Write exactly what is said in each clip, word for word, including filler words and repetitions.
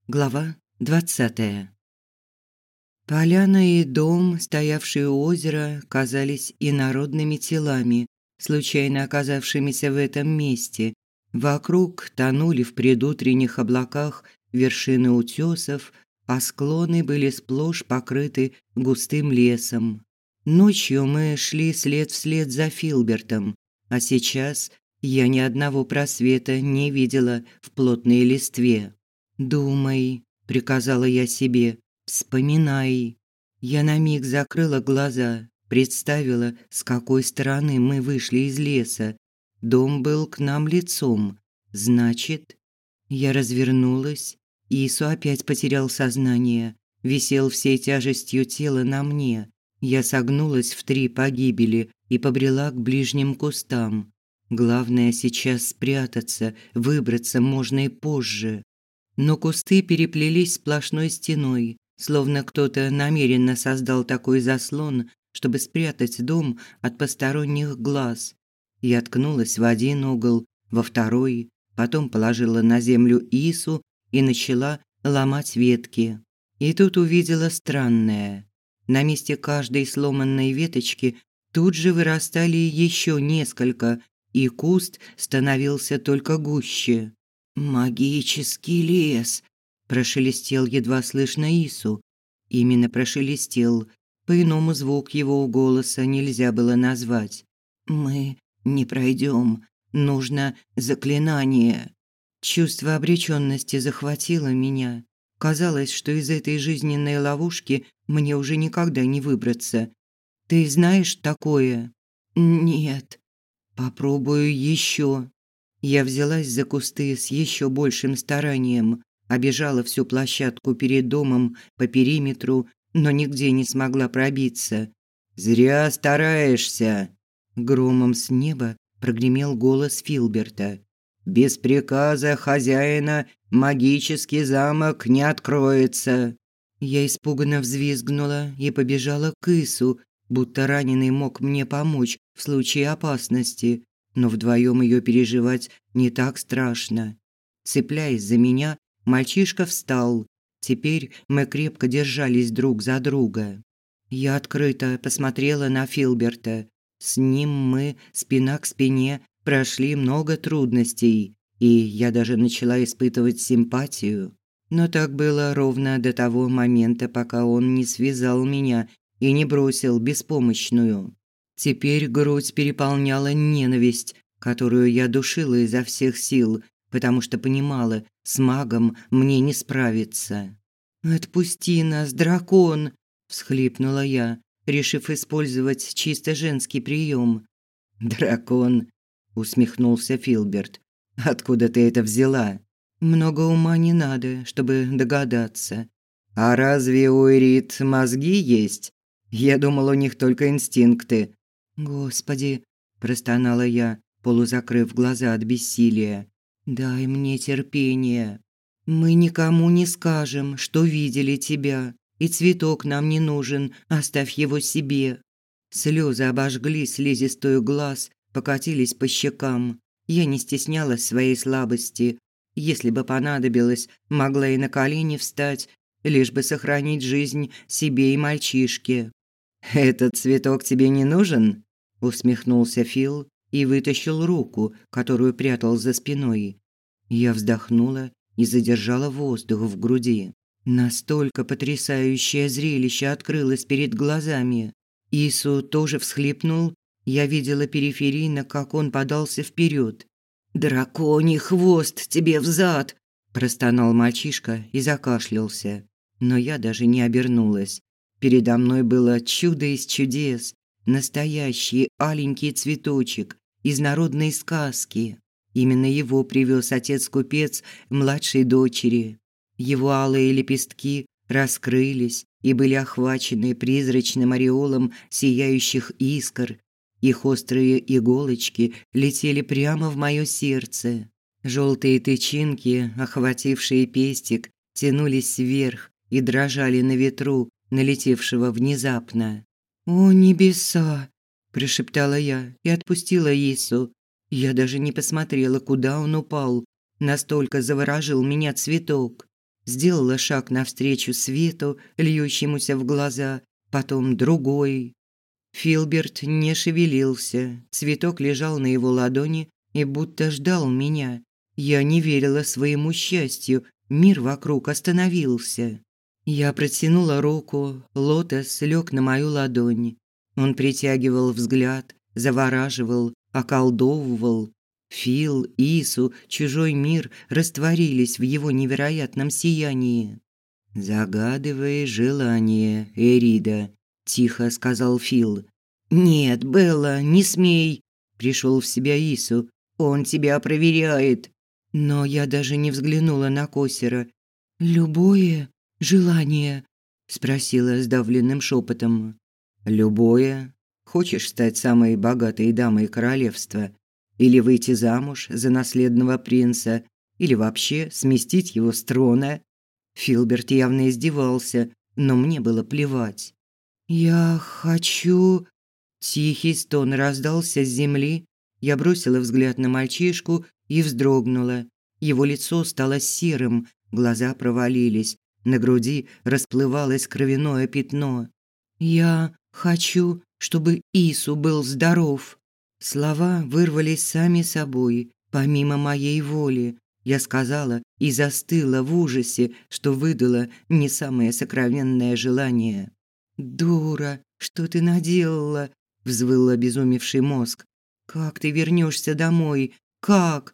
Глава двадцатая. Поляна и дом, стоявшие у озера, казались инородными телами, случайно оказавшимися в этом месте. Вокруг тонули в предутренних облаках вершины утесов, а склоны были сплошь покрыты густым лесом. Ночью мы шли след вслед за Филбертом, а сейчас я ни одного просвета не видела в плотной листве. «Думай», – приказала я себе, – «вспоминай». Я на миг закрыла глаза, представила, с какой стороны мы вышли из леса. Дом был к нам лицом. Значит, я развернулась. Ису опять потерял сознание, висел всей тяжестью тела на мне. Я согнулась в три погибели и побрела к ближним кустам. Главное сейчас спрятаться, выбраться можно и позже. Но кусты переплелись сплошной стеной, словно кто-то намеренно создал такой заслон, чтобы спрятать дом от посторонних глаз. Я ткнулась в один угол, во второй, потом положила на землю Ису и начала ломать ветки. И тут увидела странное. На месте каждой сломанной веточки тут же вырастали еще несколько, и куст становился только гуще. «Магический лес!» – прошелестел едва слышно Ису. Именно прошелестел. По-иному звук его голоса нельзя было назвать. «Мы не пройдем. Нужно заклинание». Чувство обречённости захватило меня. Казалось, что из этой жизненной ловушки мне уже никогда не выбраться. «Ты знаешь такое?» «Нет». «Попробую ещё». Я взялась за кусты с еще большим старанием, обежала всю площадку перед домом по периметру, но нигде не смогла пробиться. «Зря стараешься!» Громом с неба прогремел голос Филберта. «Без приказа хозяина магический замок не откроется!» Я испуганно взвизгнула и побежала к Ису, будто раненый мог мне помочь в случае опасности. Но вдвоем ее переживать не так страшно. Цепляясь за меня, мальчишка встал. Теперь мы крепко держались друг за друга. Я открыто посмотрела на Филберта. С ним мы спина к спине прошли много трудностей, и я даже начала испытывать симпатию. Но так было ровно до того момента, пока он не связал меня и не бросил беспомощную. Теперь грудь переполняла ненависть, которую я душила изо всех сил, потому что понимала, с магом мне не справиться. «Отпусти нас, дракон!» – всхлипнула я, решив использовать чисто женский прием. «Дракон?» – усмехнулся Филберт. «Откуда ты это взяла?» «Много ума не надо, чтобы догадаться». «А разве у Эрит мозги есть? Я думал, у них только инстинкты». «Господи!» – простонала я, полузакрыв глаза от бессилия. «Дай мне терпение. Мы никому не скажем, что видели тебя, и цветок нам не нужен, оставь его себе». Слезы обожгли слизистую глаз, покатились по щекам. Я не стеснялась своей слабости. Если бы понадобилось, могла и на колени встать, лишь бы сохранить жизнь себе и мальчишке. «Этот цветок тебе не нужен?» – усмехнулся Фил и вытащил руку, которую прятал за спиной. Я вздохнула и задержала воздух в груди. Настолько потрясающее зрелище открылось перед глазами. Ису тоже всхлипнул. Я видела периферийно, как он подался вперед. «Драконий хвост тебе взад!» – простонал мальчишка и закашлялся. Но я даже не обернулась. Передо мной было чудо из чудес, настоящий аленький цветочек из народной сказки. Именно его привез отец-купец младшей дочери. Его алые лепестки раскрылись и были охвачены призрачным ореолом сияющих искр. Их острые иголочки летели прямо в моё сердце. Желтые тычинки, охватившие пестик, тянулись вверх и дрожали на ветру, налетевшего внезапно. «О, небеса!» – прошептала я и отпустила Ису. Я даже не посмотрела, куда он упал. Настолько заворожил меня цветок. сделала шаг навстречу свету, льющемуся в глаза, потом другой. Филберт не шевелился, цветок лежал на его ладони и будто ждал меня. Я не верила своему счастью, мир вокруг остановился. Я протянула руку, лотос лег на мою ладонь. Он притягивал взгляд, завораживал, околдовывал. Фил, Ису, чужой мир растворились в его невероятном сиянии. «Загадывай желание, Эрида», – тихо сказал Фил. «Нет, Белла, не смей», – пришел в себя Ису. «Он тебя проверяет». Но я даже не взглянула на Косера. «Любое желание?» – спросила сдавленным шепотом. «Любое. Хочешь стать самой богатой дамой королевства? Или выйти замуж за наследного принца? Или вообще сместить его с трона?» Филберт явно издевался, но мне было плевать. «Я хочу...» Тихий стон раздался с земли. Я бросила взгляд на мальчишку и вздрогнула. Его лицо стало серым, глаза провалились, на груди расплывалось кровяное пятно. «Я хочу, чтобы Ису был здоров». Слова вырвались сами собой, помимо моей воли. Я сказала и застыла в ужасе, что выдала не самое сокровенное желание. «Дура, что ты наделала?» – взвыл обезумевший мозг. «Как ты вернешься домой? Как?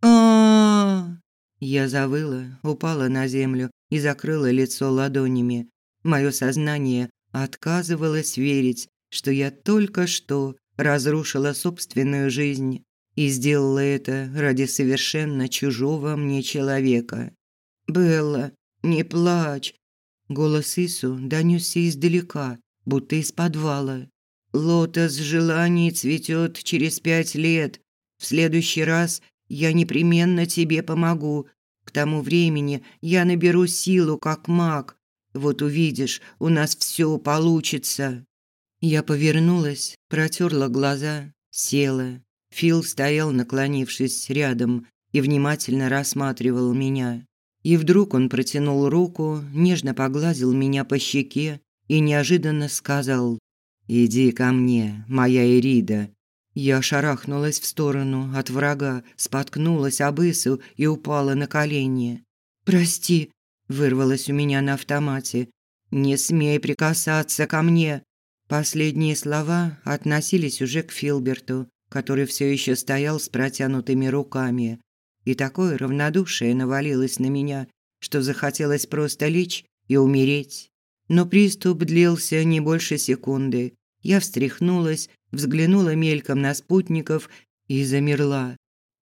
а Я завыла, упала на землю и закрыла лицо ладонями. Мое сознание отказывалось верить, что я только что разрушила собственную жизнь и сделала это ради совершенно чужого мне человека. «Белла, не плачь!» Голос Ису донёсся издалека, будто из подвала. «Лотос желаний цветет через пять лет. В следующий раз я непременно тебе помогу. К тому времени я наберу силу, как маг. Вот увидишь, у нас все получится». Я повернулась, протерла глаза, села. Фил стоял, наклонившись рядом, и внимательно рассматривал меня. И вдруг он протянул руку, нежно погладил меня по щеке и неожиданно сказал: «Иди ко мне, моя Эрида». Я шарахнулась в сторону от врага, споткнулась об Ису и упала на колени. «Прости», – вырвалось у меня на автомате. «Не смей прикасаться ко мне». Последние слова относились уже к Филберту, который все еще стоял с протянутыми руками. И такое равнодушие навалилось на меня, что захотелось просто лечь и умереть. Но приступ длился не больше секунды. Я встряхнулась, взглянула мельком на спутников и замерла.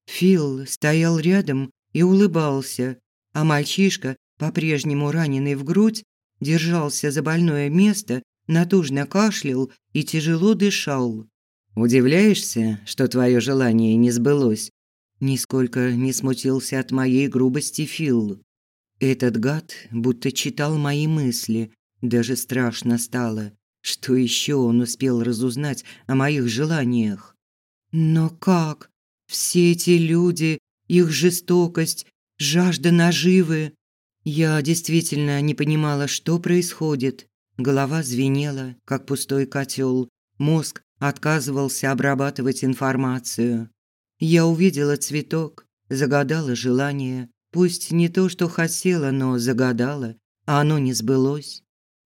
Фил стоял рядом и улыбался, а мальчишка, по-прежнему раненый в грудь, держался за больное место, натужно кашлял и тяжело дышал. «Удивляешься, что твое желание не сбылось?» Нисколько не смутился от моей грубости Фил. Этот гад будто читал мои мысли. Даже страшно стало. Что еще он успел разузнать о моих желаниях? Но как? Все эти люди, их жестокость, жажда наживы. Я действительно не понимала, что происходит. Голова звенела, как пустой котел. Мозг отказывался обрабатывать информацию. Я увидела цветок, загадала желание. Пусть не то, что хотела, но загадала, а оно не сбылось.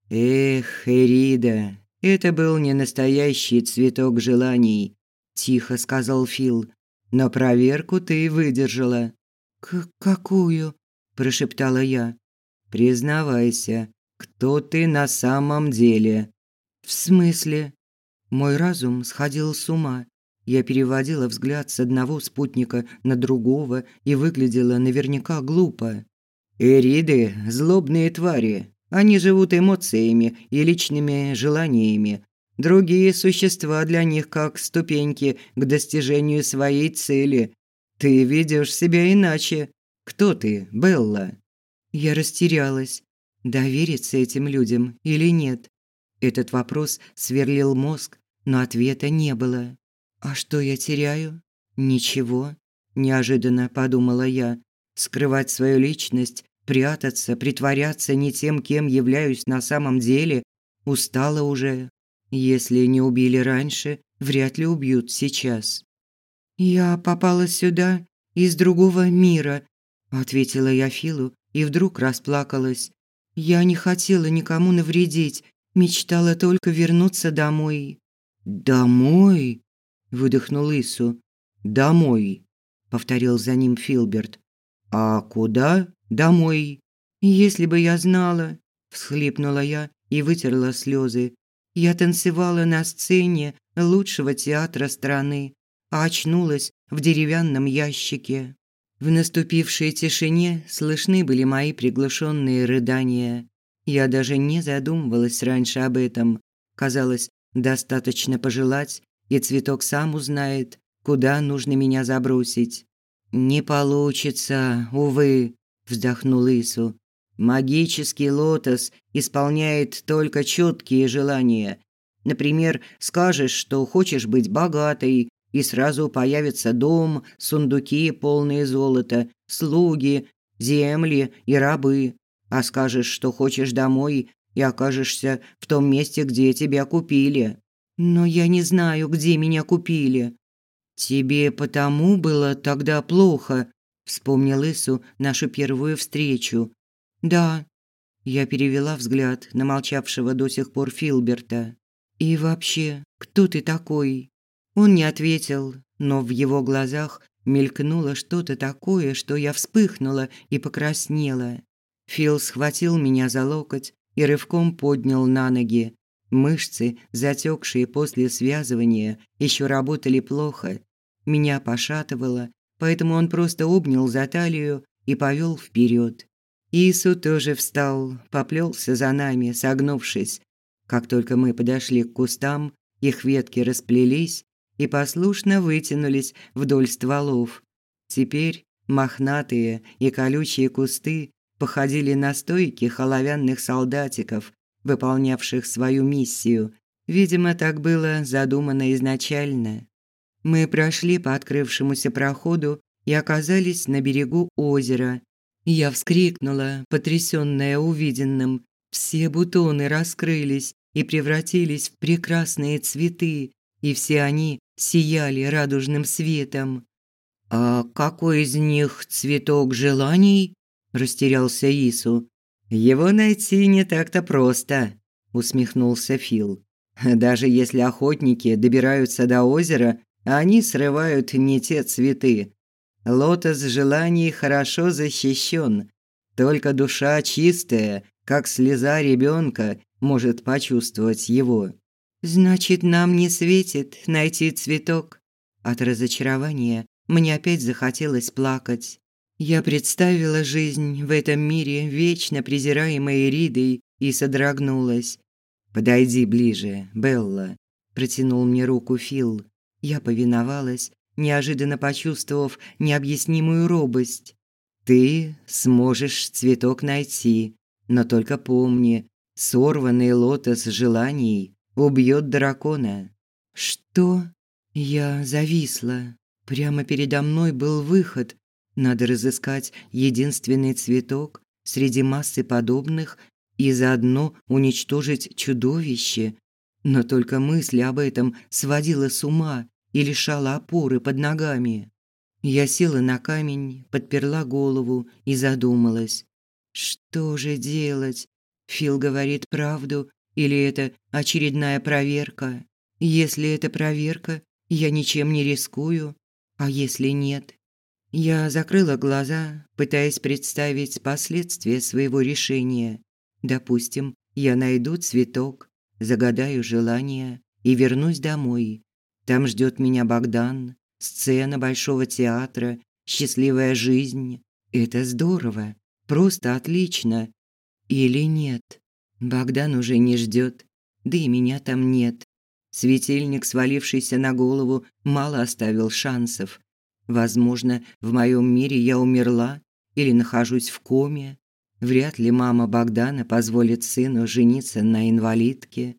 «Эх, Эрида, это был не настоящий цветок желаний», – тихо сказал Фил. «Но проверку ты выдержала». «К какую?» – прошептала я. «Признавайся, кто ты на самом деле?» «В смысле?» Мой разум сходил с ума. Я переводила взгляд с одного спутника на другого и выглядела наверняка глупо. «Эриды – злобные твари. Они живут эмоциями и личными желаниями. Другие существа для них как ступеньки к достижению своей цели. Ты ведешь себя иначе. Кто ты, Белла?» Я растерялась. Довериться этим людям или нет? Этот вопрос сверлил мозг, но ответа не было. «А что я теряю?» «Ничего», – неожиданно подумала я. «Скрывать свою личность прятаться, притворяться не тем, кем являюсь на самом деле. Устала уже. Если не убили раньше, вряд ли убьют сейчас. «Я попала сюда из другого мира», – ответила я Филу и вдруг расплакалась. «Я не хотела никому навредить, мечтала только вернуться домой». «Домой?» – выдохнул Ису. «Домой», – повторил за ним Филберт. «А куда домой?» «Если бы я знала», – всхлипнула я и вытерла слезы. «Я танцевала на сцене лучшего театра страны, а очнулась в деревянном ящике». В наступившей тишине слышны были мои приглушенные рыдания. Я даже не задумывалась раньше об этом. Казалось, достаточно пожелать, и цветок сам узнает, куда нужно меня забросить. «Не получится, увы», – вздохнул Ису. «Магический лотос исполняет только четкие желания. Например, скажешь, что хочешь быть богатой, и сразу появится дом, сундуки, полные золота, слуги, земли и рабы. А скажешь, что хочешь домой, и окажешься в том месте, где тебя купили. Но я не знаю, где меня купили». «Тебе потому было тогда плохо», – вспомнил Ису нашу первую встречу. «Да». Я перевела взгляд на молчавшего до сих пор Филберта. «И вообще, кто ты такой?» Он не ответил, но в его глазах мелькнуло что-то такое, что я вспыхнула и покраснела. Фил схватил меня за локоть и рывком поднял на ноги. Мышцы, затекшие после связывания, еще работали плохо. Меня пошатывало, поэтому он просто обнял за талию и повел вперед. Ису тоже встал, поплелся за нами, согнувшись. Как только мы подошли к кустам, их ветки расплелись и послушно вытянулись вдоль стволов. Теперь мохнатые и колючие кусты походили на стойких оловянных солдатиков, выполнявших свою миссию. Видимо, так было задумано изначально. Мы прошли по открывшемуся проходу и оказались на берегу озера. Я вскрикнула, потрясённая увиденным. Все бутоны раскрылись и превратились в прекрасные цветы, и все они сияли радужным светом. «А какой из них цветок желаний?» – растерялся Ису. «Его найти не так-то просто», – усмехнулся Фил. «Даже если охотники добираются до озера, они срывают не те цветы. Лотос желаний хорошо защищен. Только душа чистая, как слеза ребенка, может почувствовать его». «Значит, нам не светит найти цветок». От разочарования мне опять захотелось плакать. Я представила жизнь в этом мире, вечно презираемой Ридой, и содрогнулась. «Подойди ближе, Белла», – протянул мне руку Фил. Я повиновалась, неожиданно почувствовав необъяснимую робость. «Ты сможешь цветок найти, но только помни, сорванный лотос желаний убьет дракона». «Что?» Я зависла. Прямо передо мной был выход. Надо разыскать единственный цветок среди массы подобных и заодно уничтожить чудовище. Но только мысль об этом сводила с ума и лишала опоры под ногами. Я села на камень, подперла голову и задумалась. Что же делать? Фил говорит правду или это очередная проверка? Если это проверка, я ничем не рискую, а если нет? Я закрыла глаза, пытаясь представить последствия своего решения. Допустим, я найду цветок, загадаю желание и вернусь домой. Там ждет меня Богдан, сцена Большого театра, счастливая жизнь. Это здорово, просто отлично. Или нет? Богдан уже не ждет, да и меня там нет. Светильник, свалившийся на голову, мало оставил шансов. Возможно, в моем мире я умерла или нахожусь в коме. Вряд ли мама Богдана позволит сыну жениться на инвалидке.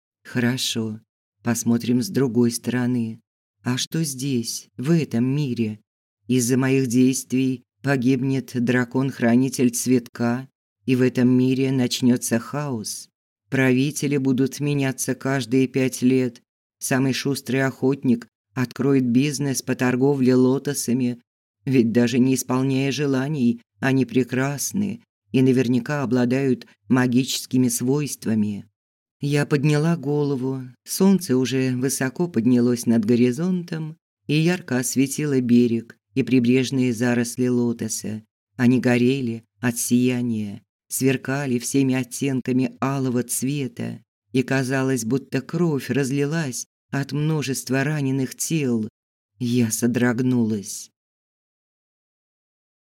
Хорошо, посмотрим с другой стороны. А что здесь, в этом мире? Из-за моих действий Погибнет дракон-хранитель цветка, и в этом мире начнется хаос. Правители будут меняться каждые пять лет. Самый шустрый охотник откроет бизнес по торговле лотосами. Ведь даже не исполняя желаний, они прекрасны и наверняка обладают магическими свойствами. Я подняла голову. Солнце уже высоко поднялось над горизонтом и ярко осветило берег и прибрежные заросли лотоса. Они горели от сияния, сверкали всеми оттенками алого цвета, и казалось, будто кровь разлилась от множества раненых тел. Я содрогнулась.